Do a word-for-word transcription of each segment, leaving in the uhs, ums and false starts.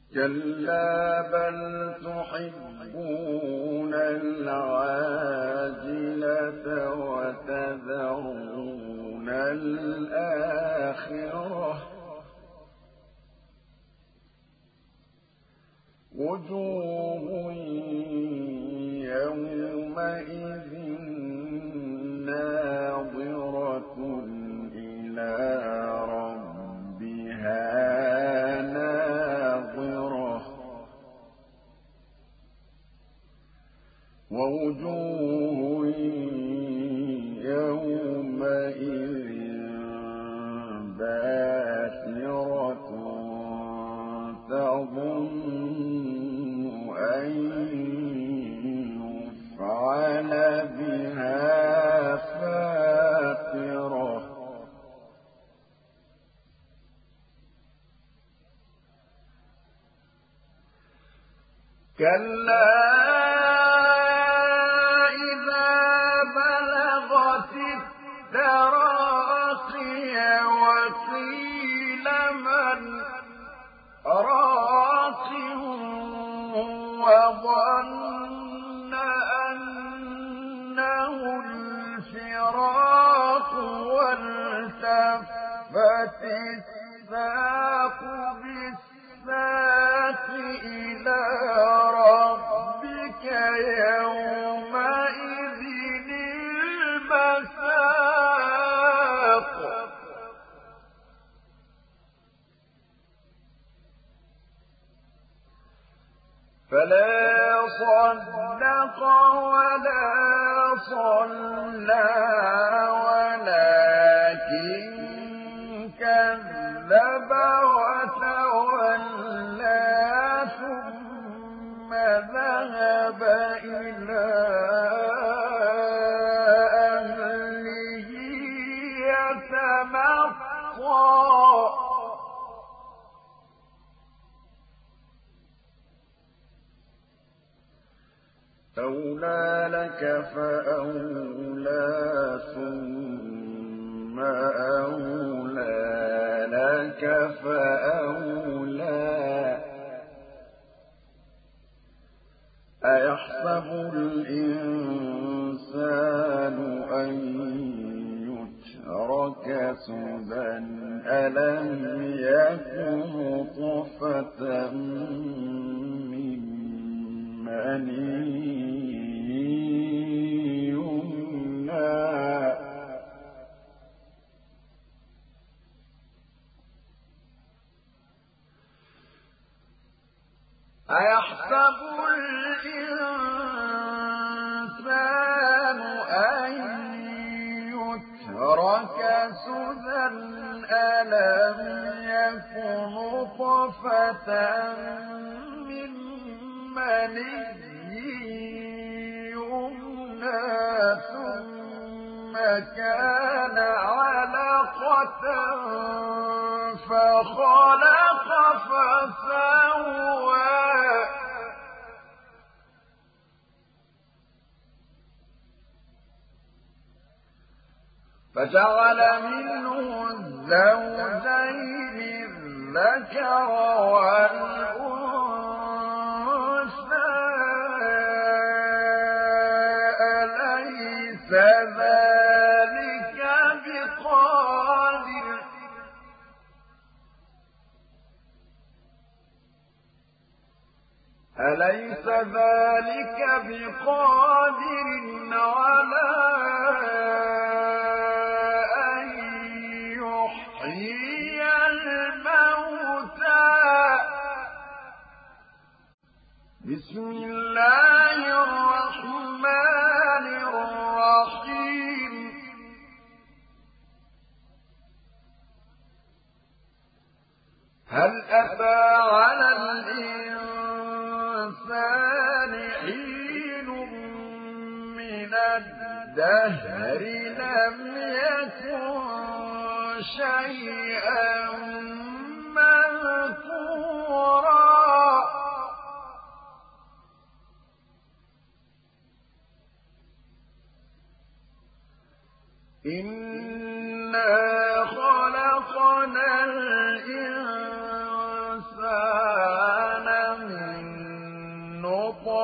كلا بل تحبون العاجلة وتذرون الآخرة وجوه يومئذ ناظرة إلى ربها ناظرة ووجوه يومئذ باسرة تظن أن يفعل بها فاقرة كلا إذا بلغت التراقي وقيل من راق وظن أنه الفراق والتفت الساق بالساق إلى ربك يومئذ المساق فلا صدق ولا صلى ولكن كذب وتولى ثم ذهب إلى أهله يتمطى أولى لك فأولى ثم أولى لك فأولى أيحسب الإنسان أن يترك سدى ألم يكن نطفة من مني أيحسب الإنسان أن يترك سدى ألم يكن نطفة من مني يمنى ثم كان علقة فخلق فسوى فجعل منه الزوجين الذكر والأنثى أليس ذلك بقادر أليس ذلك بقادر على أن يحيي الموتى بسم الله الرحمن الرحيم هل أتى على الإنسان حين من الدهر لم يكن شيئا مذكورا إنا خلقنا الإنسان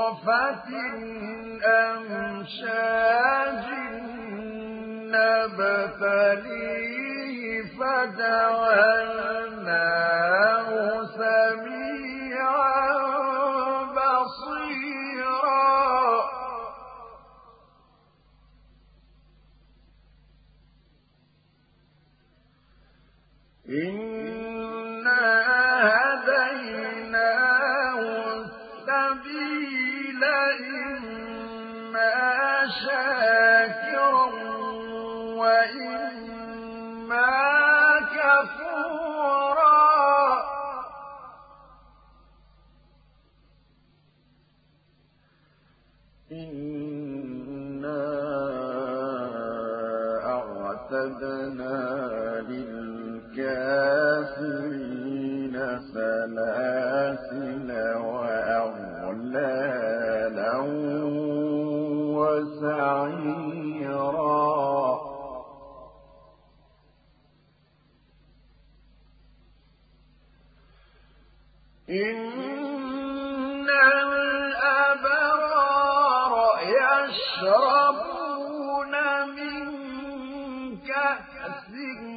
نطفة أمشاج نبتليه فجعلناه سميعا بصيرا إنا هديناه السبيل إما شاكرا وإما كفورا إنا أعتدنا للكافرين سلاسل وأغلالا وسعيرا إن الأبرار يشربون من كأس